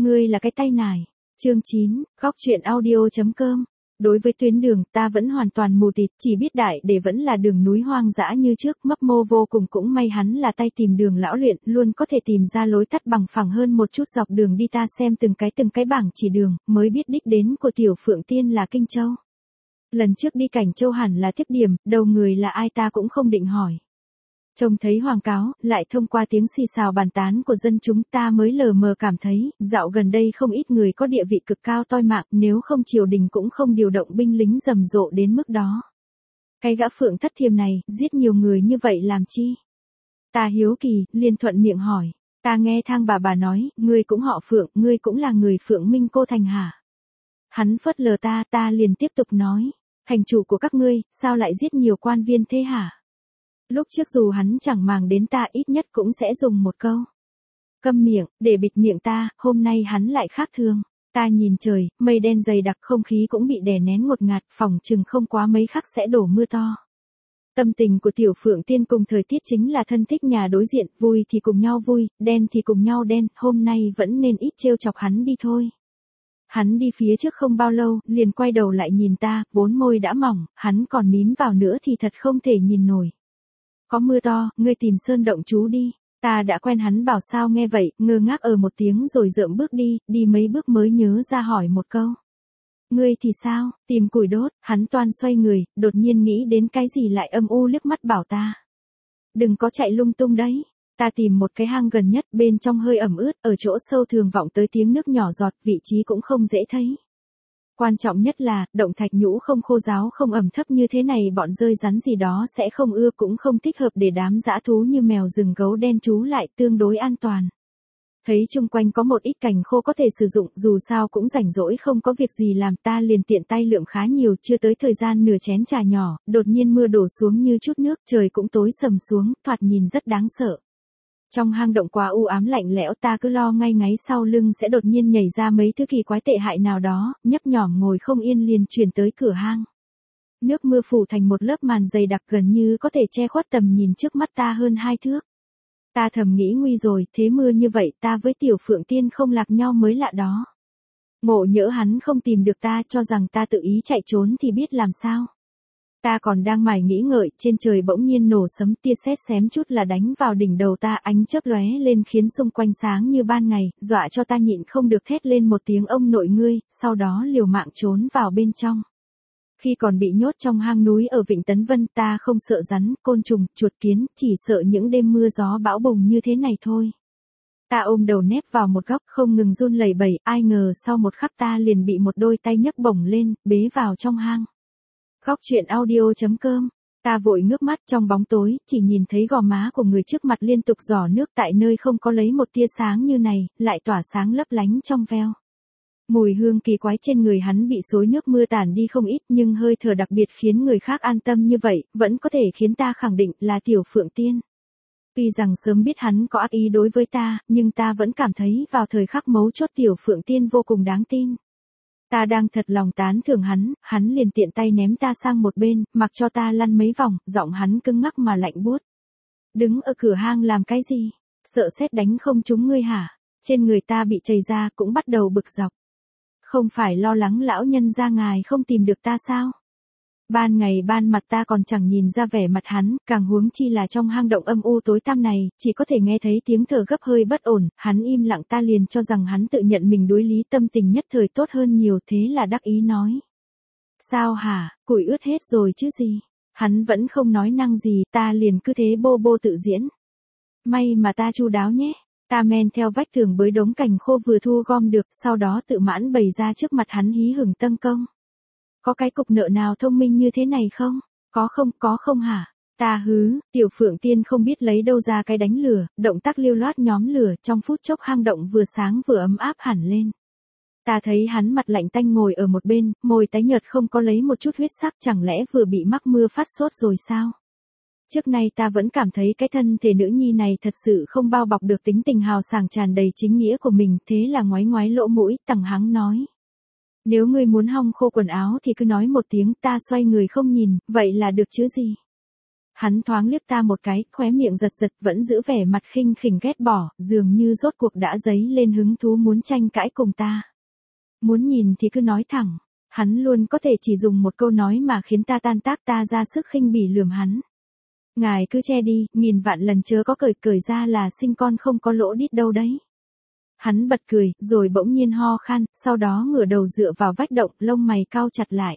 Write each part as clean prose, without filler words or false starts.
Ngươi là cái tay nải. Chương 9, góc truyện audio.com. Đối với tuyến đường, ta vẫn hoàn toàn mù tịt, chỉ biết đại để vẫn là đường núi hoang dã như trước, mấp mô vô cùng, cũng may hắn là tay tìm đường lão luyện, luôn có thể tìm ra lối tắt bằng phẳng hơn một chút. Dọc đường đi ta xem từng cái bảng chỉ đường, mới biết đích đến của Tiểu Phượng Tiên là Kinh Châu. Lần trước đi Cảnh Châu hẳn là tiếp điểm, đầu người là ai ta cũng không định hỏi. Trông thấy hoàng cáo, lại thông qua tiếng xì xào bàn tán của dân chúng, ta mới lờ mờ cảm thấy, dạo gần đây không ít người có địa vị cực cao toi mạng, nếu không triều đình cũng không điều động binh lính rầm rộ đến mức đó. Cái gã Phượng Thất Thiềm này, giết nhiều người như vậy làm chi? Ta hiếu kỳ, liền thuận miệng hỏi. Ta nghe thang bà nói, ngươi cũng họ Phượng, ngươi cũng là người Phượng Minh Cô Thành hả? Hắn phớt lờ ta liền tiếp tục nói. Thành chủ của các ngươi, sao lại giết nhiều quan viên thế hả? Lúc trước dù hắn chẳng màng đến ta, ít nhất cũng sẽ dùng một câu câm miệng, để bịt miệng ta. Hôm nay hắn lại khác thường. Ta nhìn trời, mây đen dày đặc, không khí cũng bị đè nén ngột ngạt, phỏng chừng không quá mấy khắc sẽ đổ mưa to. Tâm tình của Tiểu Phượng Tiên cùng thời tiết chính là thân thích nhà đối diện, vui thì cùng nhau vui, đen thì cùng nhau đen, hôm nay vẫn nên ít trêu chọc hắn đi thôi. Hắn đi phía trước không bao lâu, liền quay đầu lại nhìn ta, vốn môi đã mỏng, hắn còn mím vào nữa thì thật không thể nhìn nổi. Có mưa to, ngươi tìm sơn động trú đi. Ta đã quen hắn bảo sao nghe vậy, ngơ ngác một tiếng rồi dợm bước đi mấy bước mới nhớ ra hỏi một câu. Ngươi thì sao, tìm củi đốt? Hắn toan xoay người, đột nhiên nghĩ đến cái gì lại âm u liếc mắt bảo ta. Đừng có chạy lung tung đấy. Ta tìm một cái hang gần nhất, bên trong hơi ẩm ướt, ở chỗ sâu thường vọng tới tiếng nước nhỏ giọt, vị trí cũng không dễ thấy. Quan trọng nhất là, động thạch nhũ không khô ráo không ẩm thấp như thế này, bọn rơi rắn gì đó sẽ không ưa, cũng không thích hợp để đám dã thú như mèo rừng gấu đen trú lại, tương đối an toàn. Thấy chung quanh có một ít cành khô có thể sử dụng, dù sao cũng rảnh rỗi không có việc gì làm, ta liền tiện tay lượm khá nhiều, chưa tới thời gian nửa chén trà nhỏ, đột nhiên mưa đổ xuống như chút nước, trời cũng tối sầm xuống, thoạt nhìn rất đáng sợ. Trong hang động quá u ám lạnh lẽo, ta cứ lo ngay ngáy sau lưng sẽ đột nhiên nhảy ra mấy thứ kỳ quái tệ hại nào đó, nhấp nhỏm ngồi không yên liền chuyển tới cửa hang. Nước mưa phủ thành một lớp màn dày đặc gần như có thể che khuất tầm nhìn trước mắt ta hơn 2 thước. Ta thầm nghĩ nguy rồi, thế mưa như vậy ta với Tiểu Phượng Tiên không lạc nhau mới lạ đó. Ngộ nhỡ hắn không tìm được ta, cho rằng ta tự ý chạy trốn thì biết làm sao. Ta còn đang mải nghĩ ngợi, trên trời bỗng nhiên nổ sấm, tia sét xém chút là đánh vào đỉnh đầu ta, ánh chớp lóe lên khiến xung quanh sáng như ban ngày, dọa cho ta nhịn không được thét lên một tiếng ông nội ngươi, sau đó liều mạng trốn vào bên trong. Khi còn bị nhốt trong hang núi ở Vịnh Tấn Vân, ta không sợ rắn, côn trùng, chuột kiến, chỉ sợ những đêm mưa gió bão bùng như thế này thôi. Ta ôm đầu nép vào một góc không ngừng run lẩy bẩy, ai ngờ sau một khắc ta liền bị một đôi tay nhấc bổng lên, bế vào trong hang. Góc truyện audio.com. Ta vội ngước mắt, trong bóng tối, chỉ nhìn thấy gò má của người trước mặt liên tục rỏ nước, tại nơi không có lấy một tia sáng như này, lại tỏa sáng lấp lánh trong veo. Mùi hương kỳ quái trên người hắn bị xối nước mưa tản đi không ít, nhưng hơi thở đặc biệt khiến người khác an tâm như vậy, vẫn có thể khiến ta khẳng định là Tiểu Phượng Tiên. Tuy rằng sớm biết hắn có ác ý đối với ta, nhưng ta vẫn cảm thấy vào thời khắc mấu chốt Tiểu Phượng Tiên vô cùng đáng tin. Ta đang thật lòng tán thưởng hắn liền tiện tay ném ta sang một bên, mặc cho ta lăn mấy vòng, giọng hắn cứng ngắc mà lạnh buốt. Đứng ở cửa hang làm cái gì? Sợ sét đánh không trúng ngươi hả? Trên người ta bị chày ra cũng bắt đầu bực dọc. Không phải lo lắng lão nhân gia ngài không tìm được ta sao? Ban ngày ban mặt ta còn chẳng nhìn ra vẻ mặt hắn, càng huống chi là trong hang động âm u tối tăm này, chỉ có thể nghe thấy tiếng thở gấp hơi bất ổn, hắn im lặng, ta liền cho rằng hắn tự nhận mình đối lý, tâm tình nhất thời tốt hơn nhiều, thế là đắc ý nói. Sao hả, củi ướt hết rồi chứ gì? Hắn vẫn không nói năng gì, ta liền cứ thế bô bô tự diễn. May mà ta chu đáo nhé. Ta men theo vách tường bới đống cành khô vừa thu gom được, sau đó tự mãn bày ra trước mặt hắn hí hửng tâng công. Có cái cục nợ nào thông minh như thế này không? Có không hả? Ta hứ, Tiểu Phượng Tiên không biết lấy đâu ra cái đánh lửa, động tác lưu loát nhóm lửa, trong phút chốc hang động vừa sáng vừa ấm áp hẳn lên. Ta thấy hắn mặt lạnh tanh ngồi ở một bên, môi tái nhợt không có lấy một chút huyết sắc, chẳng lẽ vừa bị mắc mưa phát sốt rồi sao? Trước nay ta vẫn cảm thấy cái thân thể nữ nhi này thật sự không bao bọc được tính tình hào sảng tràn đầy chính nghĩa của mình, thế là ngoái ngoái lỗ mũi, tằng hắng nói. Nếu ngươi muốn hong khô quần áo thì cứ nói một tiếng, ta xoay người không nhìn, vậy là được chứ gì. Hắn thoáng liếc ta một cái, khóe miệng giật giật vẫn giữ vẻ mặt khinh khỉnh ghét bỏ, dường như rốt cuộc đã dấy lên hứng thú muốn tranh cãi cùng ta. Muốn nhìn thì cứ nói thẳng. Hắn luôn có thể chỉ dùng một câu nói mà khiến ta tan tác, ta ra sức khinh bỉ lườm hắn. Ngài cứ che đi, nghìn vạn lần chớ có cởi ra là sinh con không có lỗ đít đâu đấy. Hắn bật cười, rồi bỗng nhiên ho khan, sau đó ngửa đầu dựa vào vách động, lông mày cau chặt lại.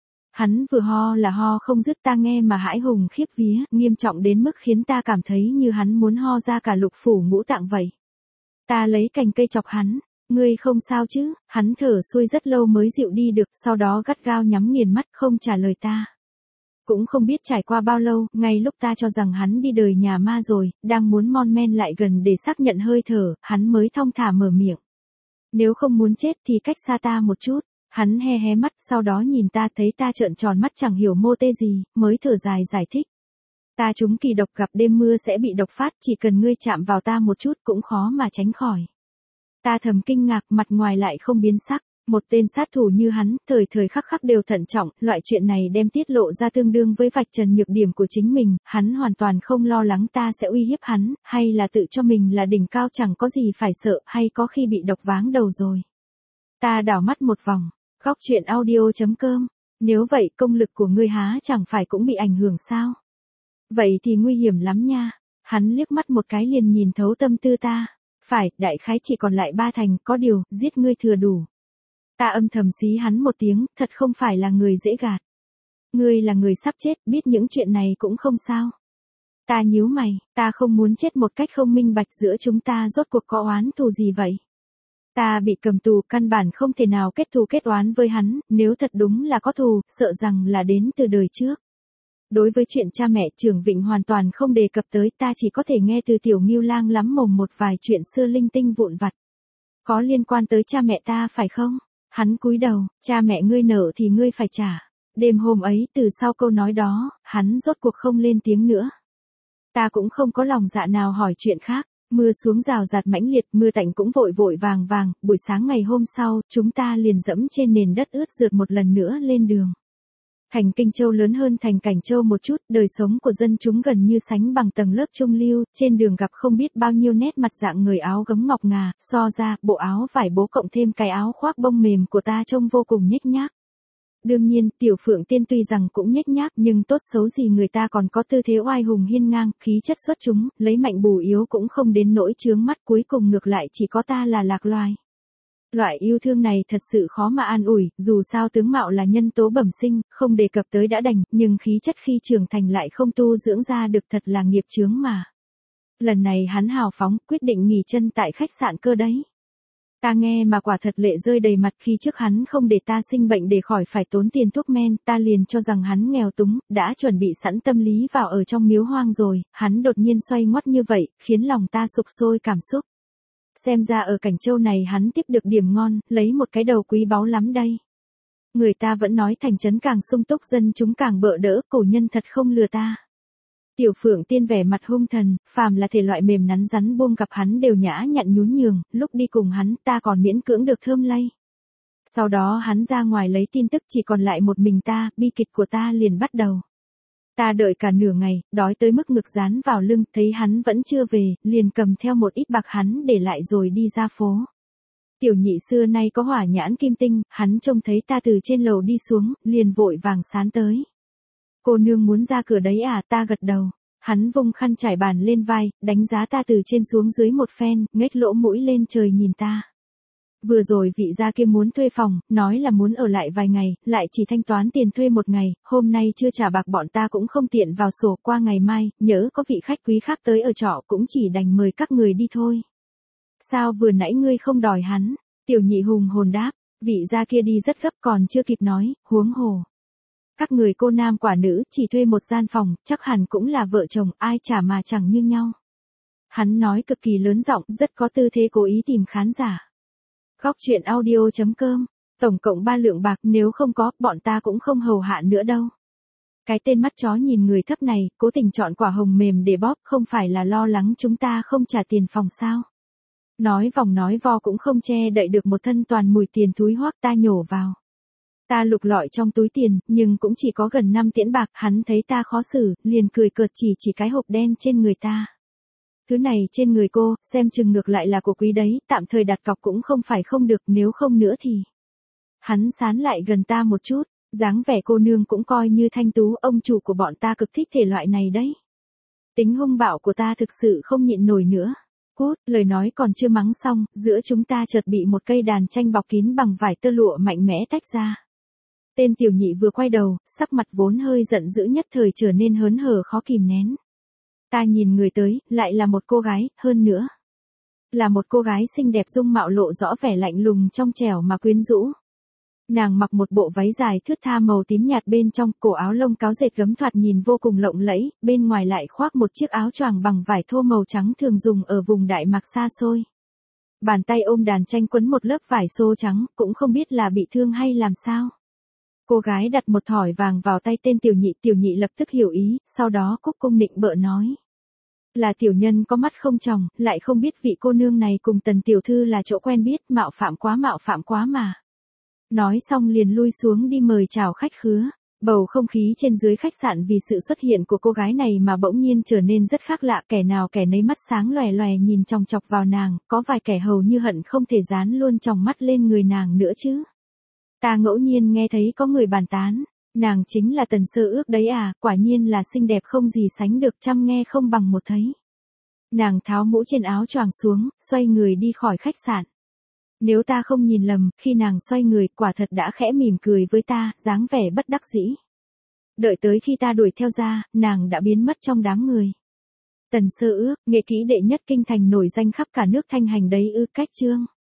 Hắn vừa ho là ho không dứt, ta nghe mà hãi hùng khiếp vía, nghiêm trọng đến mức khiến ta cảm thấy như hắn muốn ho ra cả lục phủ ngũ tạng vậy. Ta lấy cành cây chọc hắn. Ngươi không sao chứ? Hắn thở xuôi rất lâu mới dịu đi được, sau đó gắt gao nhắm nghiền mắt không trả lời ta. Cũng không biết trải qua bao lâu, ngay lúc ta cho rằng hắn đi đời nhà ma rồi, đang muốn mon men lại gần để xác nhận hơi thở, hắn mới thong thả mở miệng. Nếu không muốn chết thì cách xa ta một chút. Hắn hé hé mắt, sau đó nhìn ta, thấy ta trợn tròn mắt chẳng hiểu mô tê gì, mới thở dài giải thích. Ta trúng kỳ độc, gặp đêm mưa sẽ bị độc phát, chỉ cần ngươi chạm vào ta một chút cũng khó mà tránh khỏi. Ta thầm kinh ngạc, mặt ngoài lại không biến sắc. Một tên sát thủ như hắn, thời thời khắc khắc đều thận trọng, loại chuyện này đem tiết lộ ra tương đương với vạch trần nhược điểm của chính mình, hắn hoàn toàn không lo lắng ta sẽ uy hiếp hắn, hay là tự cho mình là đỉnh cao chẳng có gì phải sợ, hay có khi bị độc váng đầu rồi. Ta đảo mắt một vòng, góc chuyện audio.com, nếu vậy công lực của ngươi há chẳng phải cũng bị ảnh hưởng sao? Vậy thì nguy hiểm lắm nha. Hắn liếc mắt một cái liền nhìn thấu tâm tư ta. Phải, đại khái chỉ còn lại 3 thành, có điều, giết ngươi thừa đủ. Ta âm thầm xí hắn một tiếng, thật không phải là người dễ gạt. Ngươi là người sắp chết, biết những chuyện này cũng không sao. Ta nhíu mày, ta không muốn chết một cách không minh bạch, giữa chúng ta rốt cuộc có oán thù gì vậy? Ta bị cầm tù, căn bản không thể nào kết thù kết oán với hắn, nếu thật đúng là có thù, sợ rằng là đến từ đời trước. Đối với chuyện cha mẹ, Trưởng Vịnh hoàn toàn không đề cập tới, ta chỉ có thể nghe từ Tiểu Ngưu Lang lắm mồm một vài chuyện xưa linh tinh vụn vặt. Có liên quan tới cha mẹ ta phải không? Hắn cúi đầu, cha mẹ ngươi nợ thì ngươi phải trả. Đêm hôm ấy, từ sau câu nói đó, hắn rốt cuộc không lên tiếng nữa. Ta cũng không có lòng dạ nào hỏi chuyện khác. Mưa xuống rào rạt mãnh liệt, mưa tạnh cũng vội vội vàng vàng, buổi sáng ngày hôm sau, chúng ta liền dẫm trên nền đất ướt rượt một lần nữa lên đường. Thành Kinh Châu lớn hơn thành Cảnh Châu một chút, đời sống của dân chúng gần như sánh bằng tầng lớp trung lưu, trên đường gặp không biết bao nhiêu nét mặt dạng người áo gấm ngọc ngà, so ra, bộ áo vải bố cộng thêm cái áo khoác bông mềm của ta trông vô cùng nhếch nhác. Đương nhiên, Tiểu Phượng Tiên tuy rằng cũng nhếch nhác nhưng tốt xấu gì người ta còn có tư thế oai hùng hiên ngang, khí chất xuất chúng, lấy mạnh bù yếu cũng không đến nỗi chướng mắt, cuối cùng ngược lại chỉ có ta là lạc loài. Loại yêu thương này thật sự khó mà an ủi, dù sao tướng mạo là nhân tố bẩm sinh, không đề cập tới đã đành, nhưng khí chất khi trưởng thành lại không tu dưỡng ra được, thật là nghiệp chướng mà. Lần này hắn hào phóng, quyết định nghỉ chân tại khách sạn cơ đấy. Ta nghe mà quả thật lệ rơi đầy mặt, khi trước hắn không để ta sinh bệnh để khỏi phải tốn tiền thuốc men, ta liền cho rằng hắn nghèo túng, đã chuẩn bị sẵn tâm lý vào ở trong miếu hoang rồi, hắn đột nhiên xoay ngoắt như vậy, khiến lòng ta sục sôi cảm xúc. Xem ra ở Cảnh Châu này hắn tiếp được điểm ngon, lấy một cái đầu quý báu lắm đây. Người ta vẫn nói thành trấn càng sung túc dân chúng càng bợ đỡ, cổ nhân thật không lừa ta. Tiểu Phượng Tiên vẻ mặt hung thần, phàm là thể loại mềm nắn rắn buông gặp hắn đều nhã nhặn nhún nhường, lúc đi cùng hắn ta còn miễn cưỡng được thơm lây. Sau đó hắn ra ngoài lấy tin tức, chỉ còn lại một mình ta, bi kịch của ta liền bắt đầu. Ta đợi cả nửa ngày, đói tới mức ngực dán vào lưng, thấy hắn vẫn chưa về, liền cầm theo một ít bạc hắn để lại rồi đi ra phố. Tiểu nhị xưa nay có hỏa nhãn kim tinh, hắn trông thấy ta từ trên lầu đi xuống, liền vội vàng sán tới. Cô nương muốn ra cửa đấy à? Ta gật đầu. Hắn vung khăn trải bàn lên vai, đánh giá ta từ trên xuống dưới một phen, ngếch lỗ mũi lên trời nhìn ta. Vừa rồi vị gia kia muốn thuê phòng, nói là muốn ở lại vài ngày, lại chỉ thanh toán tiền thuê một ngày, hôm nay chưa trả bạc bọn ta cũng không tiện vào sổ, qua ngày mai, nhỡ có vị khách quý khác tới ở trọ cũng chỉ đành mời các người đi thôi. Sao vừa nãy ngươi không đòi hắn? Tiểu nhị hùng hồn đáp, vị gia kia đi rất gấp còn chưa kịp nói, huống hồ. Các người cô nam quả nữ chỉ thuê một gian phòng, chắc hẳn cũng là vợ chồng, ai trả mà chẳng như nhau. Hắn nói cực kỳ lớn giọng, rất có tư thế cố ý tìm khán giả. Góc chuyện audio.com, tổng cộng 3 lượng bạc, nếu không có, bọn ta cũng không hầu hạ nữa đâu. Cái tên mắt chó nhìn người thấp này, cố tình chọn quả hồng mềm để bóp, không phải là lo lắng chúng ta không trả tiền phòng sao. Nói vòng nói vo cũng không che đậy được một thân toàn mùi tiền thúi hoác, ta nhổ vào. Ta lục lọi trong túi tiền, nhưng cũng chỉ có gần 5 tiễn bạc, hắn thấy ta khó xử, liền cười cợt chỉ cái hộp đen trên người ta. Thứ này trên người cô, xem chừng ngược lại là của quý đấy, tạm thời đặt cọc cũng không phải không được, nếu không nữa thì. Hắn sán lại gần ta một chút, dáng vẻ cô nương cũng coi như thanh tú, ông chủ của bọn ta cực thích thể loại này đấy. Tính hung bạo của ta thực sự không nhịn nổi nữa. Cút, lời nói còn chưa mắng xong, giữa chúng ta chợt bị một cây đàn tranh bọc kín bằng vải tơ lụa mạnh mẽ tách ra. Tên tiểu nhị vừa quay đầu, sắc mặt vốn hơi giận dữ nhất thời trở nên hớn hở khó kìm nén. Ta nhìn người tới, lại là một cô gái, hơn nữa. Là một cô gái xinh đẹp dung mạo lộ rõ vẻ lạnh lùng trong trẻo mà quyến rũ. Nàng mặc một bộ váy dài thướt tha màu tím nhạt bên trong, cổ áo lông cáo dệt gấm thoạt nhìn vô cùng lộng lẫy, bên ngoài lại khoác một chiếc áo choàng bằng vải thô màu trắng thường dùng ở vùng Đại Mạc xa xôi. Bàn tay ôm đàn tranh quấn một lớp vải xô trắng, cũng không biết là bị thương hay làm sao. Cô gái đặt một thỏi vàng vào tay tên tiểu nhị lập tức hiểu ý, sau đó cúc cung nịnh bợ nói. Là tiểu nhân có mắt không tròng, lại không biết vị cô nương này cùng Tần tiểu thư là chỗ quen biết, mạo phạm quá mà. Nói xong liền lui xuống đi mời chào khách khứa. Bầu không khí trên dưới khách sạn vì sự xuất hiện của cô gái này mà bỗng nhiên trở nên rất khác lạ, kẻ nào kẻ nấy mắt sáng lòe lòe nhìn chòng chọc vào nàng, có vài kẻ hầu như hận không thể dán luôn tròng mắt lên người nàng nữa chứ. Ta ngẫu nhiên nghe thấy có người bàn tán, nàng chính là Tần Sơ Ước đấy à, quả nhiên là xinh đẹp không gì sánh được, trăm nghe không bằng một thấy. Nàng tháo mũ trên áo choàng xuống, xoay người đi khỏi khách sạn. Nếu ta không nhìn lầm, khi nàng xoay người, quả thật đã khẽ mỉm cười với ta, dáng vẻ bất đắc dĩ. Đợi tới khi ta đuổi theo ra, nàng đã biến mất trong đám người. Tần Sơ Ước, nghệ kỹ đệ nhất kinh thành nổi danh khắp cả nước Thanh Hành đấy ư, cách chương.